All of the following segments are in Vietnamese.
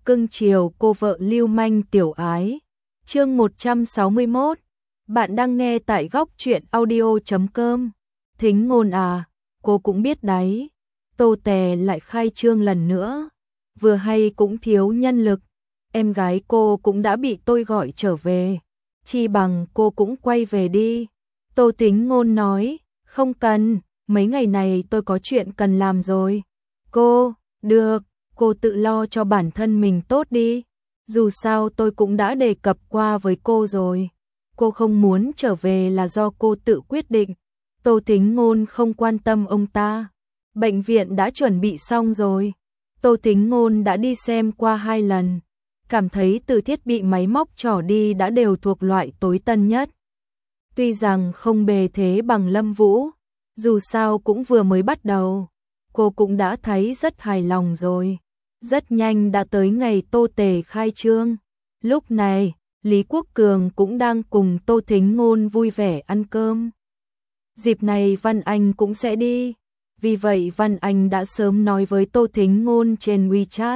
cưng chiều cô vợ lưu manh tiểu ái. Chương 161. Bạn đang nghe tại góc truyện audio.com. Thính Ngôn à, cô cũng biết đấy. Tô Tè lại khai trương lần nữa. Vừa hay cũng thiếu nhân lực. Em gái cô cũng đã bị tôi gọi trở về. Chi bằng cô cũng quay về đi. Tô Thính Ngôn nói, không cần, mấy ngày này tôi có chuyện cần làm rồi. Cô, được, cô tự lo cho bản thân mình tốt đi. Dù sao tôi cũng đã đề cập qua với cô rồi. Cô không muốn trở về là do cô tự quyết định. Tô Thính Ngôn không quan tâm ông ta. Bệnh viện đã chuẩn bị xong rồi. Tô Thính Ngôn đã đi xem qua 2 lần. Cảm thấy từ thiết bị máy móc trở đi đã đều thuộc loại tối tân nhất. Tuy rằng không bề thế bằng Lâm Vũ, dù sao cũng vừa mới bắt đầu, cô cũng đã thấy rất hài lòng rồi. Rất nhanh đã tới ngày Tô Tề khai trương. Lúc này, Lý Quốc Cường cũng đang cùng Tô Thính Ngôn vui vẻ ăn cơm. Dịp này Văn Anh cũng sẽ đi, vì vậy Văn Anh đã sớm nói với Tô Thính Ngôn trên WeChat.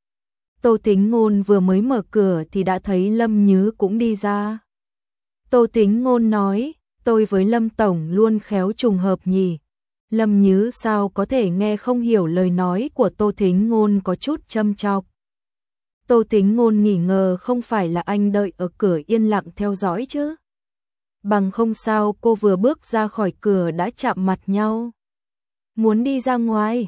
Tô Thính Ngôn vừa mới mở cửa thì đã thấy Lâm Nhứ cũng đi ra. Tô Thính Ngôn nói, tôi với Lâm Tổng luôn khéo trùng hợp nhỉ. Lâm Nhứ sao có thể nghe không hiểu lời nói của Tô Thính Ngôn có chút châm chọc. Tô Thính Ngôn nghỉ ngờ không phải là anh đợi ở cửa yên lặng theo dõi chứ. Bằng không sao cô vừa bước ra khỏi cửa đã chạm mặt nhau. Muốn đi ra ngoài?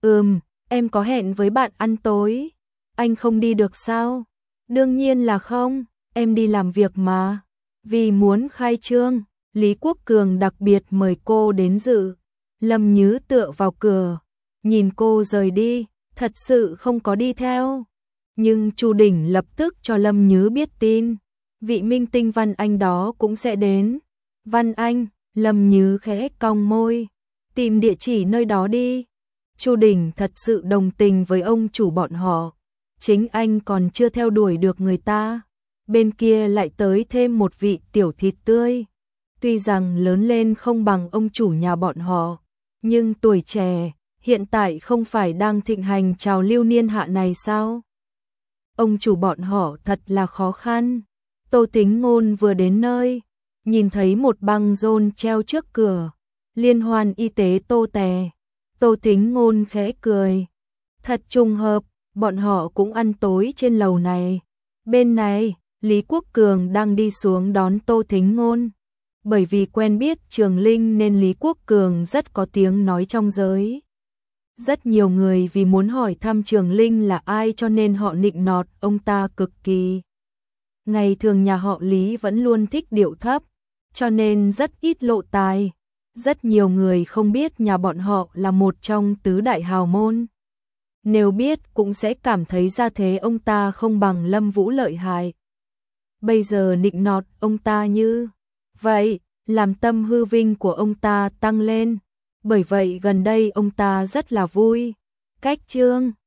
Em có hẹn với bạn ăn tối. Anh không đi được sao? Đương nhiên là không, em đi làm việc mà. Vì muốn khai trương, Lý Quốc Cường đặc biệt mời cô đến dự. Lâm Nhứ tựa vào cửa, nhìn cô rời đi, thật sự không có đi theo. Nhưng Chu Đỉnh lập tức cho Lâm Nhứ biết tin, vị minh tinh Văn Anh đó cũng sẽ đến. Văn Anh, Lâm Nhứ khẽ cong môi, tìm địa chỉ nơi đó đi. Chu Đỉnh thật sự đồng tình với ông chủ bọn họ. Chính anh còn chưa theo đuổi được người ta, bên kia lại tới thêm một vị tiểu thịt tươi. Tuy rằng lớn lên không bằng ông chủ nhà bọn họ, nhưng tuổi trẻ, hiện tại không phải đang thịnh hành trào lưu niên hạ này sao? Ông chủ bọn họ thật là khó khăn. Tô Thính Ngôn vừa đến nơi, nhìn thấy một băng rôn treo trước cửa, Liên hoan y tế Tô Tè. Tô Thính Ngôn khẽ cười. Thật trùng hợp, bọn họ cũng ăn tối trên lầu này. Bên này, Lý Quốc Cường đang đi xuống đón Tô Thính Ngôn. Bởi vì quen biết Trường Linh nên Lý Quốc Cường rất có tiếng nói trong giới. Rất nhiều người vì muốn hỏi thăm Trường Linh là ai cho nên họ nịnh nọt ông ta cực kỳ. Ngày thường nhà họ Lý vẫn luôn thích điệu thấp, cho nên rất ít lộ tài. Rất nhiều người không biết nhà bọn họ là một trong tứ đại hào môn. Nếu biết cũng sẽ cảm thấy ra thế ông ta không bằng Lâm Vũ lợi hại. Bây giờ nịnh nọt ông ta như vậy, làm tâm hư vinh của ông ta tăng lên. Bởi vậy gần đây ông ta rất là vui. Cách chương